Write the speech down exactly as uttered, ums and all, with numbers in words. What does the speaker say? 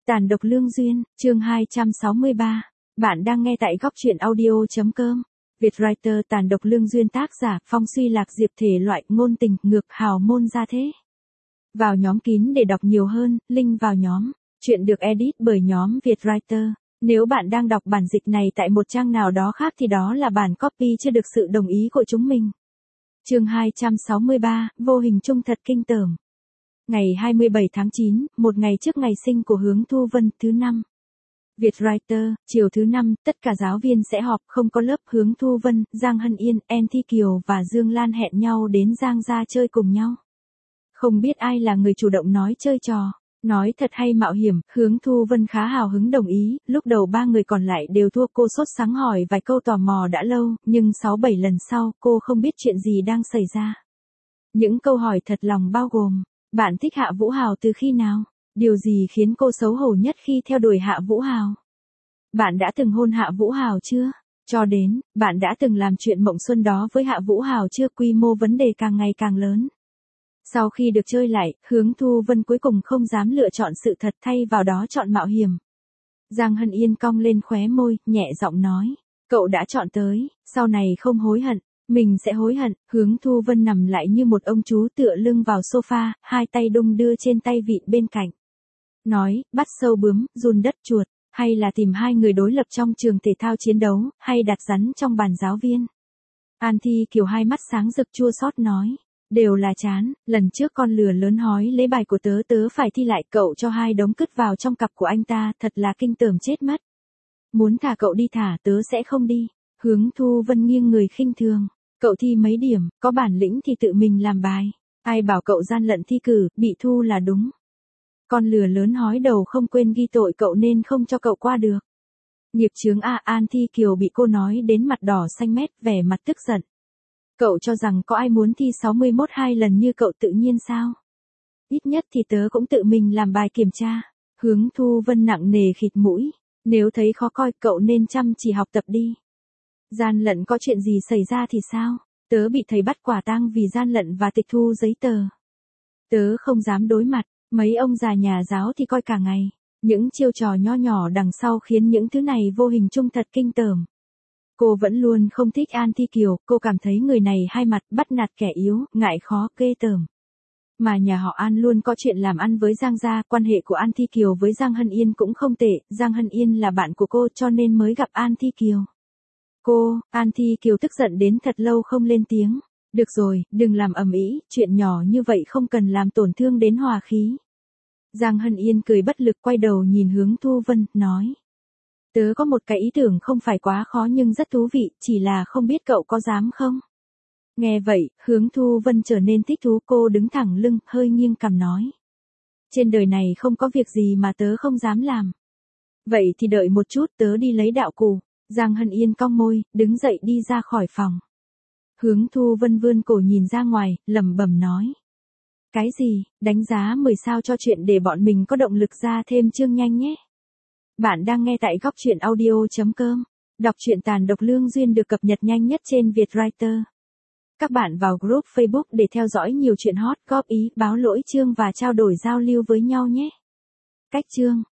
Tàn độc lương duyên, chương hai trăm sáu mươi ba. Bạn đang nghe tại góc truyện audio.com. Vietwriter Tàn độc lương duyên, tác giả Phong Suy Lạc Diệp, thể loại ngôn tình, ngược, hào môn gia thế. Vào nhóm kín để đọc nhiều hơn, link vào nhóm. Chuyện được edit bởi nhóm Vietwriter. Nếu bạn đang đọc bản dịch này tại một trang nào đó khác thì đó là bản copy chưa được sự đồng ý của chúng mình. Chương hai trăm sáu mươi ba, vô hình chung thật kinh tởm. Ngày hai mươi bảy tháng chín, một ngày trước ngày sinh của Hướng Thu Vân, thứ năm. Vietwriter, chiều thứ năm, tất cả giáo viên sẽ họp, không có lớp. Hướng Thu Vân, Giang Hân Yên, En Thi Kiều và Dương Lan hẹn nhau đến Giang gia chơi cùng nhau. Không biết ai là người chủ động nói chơi trò, nói thật hay mạo hiểm. Hướng Thu Vân khá hào hứng đồng ý. Lúc đầu ba người còn lại đều thua, cô sốt sắng hỏi vài câu tò mò đã lâu, nhưng sáu bảy lần sau, cô không biết chuyện gì đang xảy ra. Những câu hỏi thật lòng bao gồm: bạn thích Hạ Vũ Hào từ khi nào? Điều gì khiến cô xấu hổ nhất khi theo đuổi Hạ Vũ Hào? Bạn đã từng hôn Hạ Vũ Hào chưa? Cho đến, bạn đã từng làm chuyện mộng xuân đó với Hạ Vũ Hào chưa? Quy mô vấn đề càng ngày càng lớn. Sau khi được chơi lại, Hướng Thu Vân cuối cùng không dám lựa chọn sự thật, thay vào đó chọn mạo hiểm. Giang Hân Yên cong lên khóe môi, nhẹ giọng nói: cậu đã chọn tới, sau này không hối hận. Mình sẽ hối hận. Hướng Thu Vân nằm lại như một ông chú tựa lưng vào sofa, hai tay đung đưa trên tay vịn bên cạnh. Nói, bắt sâu bướm, giun đất chuột, hay là tìm hai người đối lập trong trường thể thao chiến đấu, hay đặt rắn trong bàn giáo viên. An Thi Kiều hai mắt sáng rực chua xót nói: đều là chán, lần trước con lừa lớn hói lấy bài của tớ, tớ phải thi lại, cậu cho hai đống cứt vào trong cặp của anh ta, thật là kinh tởm chết mất. Muốn thả cậu đi thả, tớ sẽ không đi. Hướng Thu Vân nghiêng người khinh thường: cậu thi mấy điểm, có bản lĩnh thì tự mình làm bài. Ai bảo cậu gian lận thi cử, bị thu là đúng. Con lừa lớn hói đầu không quên ghi tội cậu nên không cho cậu qua được. Nghiệp chướng a. An Thi Kiều bị cô nói đến mặt đỏ xanh mét, vẻ mặt tức giận. Cậu cho rằng có ai muốn thi sáu mươi mốt hai lần như cậu tự nhiên sao? Ít nhất thì tớ cũng tự mình làm bài kiểm tra. Hướng Thu Vân nặng nề khịt mũi: nếu thấy khó coi, cậu nên chăm chỉ học tập đi. Gian lận có chuyện gì xảy ra thì sao? Tớ bị thầy bắt quả tang vì gian lận và tịch thu giấy tờ. Tớ không dám đối mặt, mấy ông già nhà giáo thì coi cả ngày. Những chiêu trò nho nhỏ đằng sau khiến những thứ này vô hình chung thật kinh tởm. Cô vẫn luôn không thích An Thi Kiều, cô cảm thấy người này hai mặt, bắt nạt kẻ yếu, ngại khó, ghê tởm. Mà nhà họ An luôn có chuyện làm ăn với Giang gia, quan hệ của An Thi Kiều với Giang Hân Yên cũng không tệ, Giang Hân Yên là bạn của cô cho nên mới gặp An Thi Kiều. Cô, An Thi Kiều tức giận đến thật lâu không lên tiếng. Được rồi, đừng làm ầm ĩ, chuyện nhỏ như vậy không cần làm tổn thương đến hòa khí. Giang Hân Yên cười bất lực quay đầu nhìn Hướng Thu Vân, nói: tớ có một cái ý tưởng không phải quá khó nhưng rất thú vị, chỉ là không biết cậu có dám không? Nghe vậy, Hướng Thu Vân trở nên thích thú, cô đứng thẳng lưng, hơi nghiêng cằm nói: trên đời này không có việc gì mà tớ không dám làm. Vậy thì đợi một chút, tớ đi lấy đạo cụ. Giang Hân Yên cong môi, đứng dậy đi ra khỏi phòng. Hướng Thu Vân vươn cổ nhìn ra ngoài, lẩm bẩm nói: cái gì, đánh giá mười sao cho chuyện để bọn mình có động lực ra thêm chương nhanh nhé. Bạn đang nghe tại góc truyện audio.com. Đọc truyện Tàn độc lương duyên được cập nhật nhanh nhất trên Vietwriter. Các bạn vào group Facebook để theo dõi nhiều chuyện hot, góp ý, báo lỗi chương và trao đổi giao lưu với nhau nhé. Cách chương.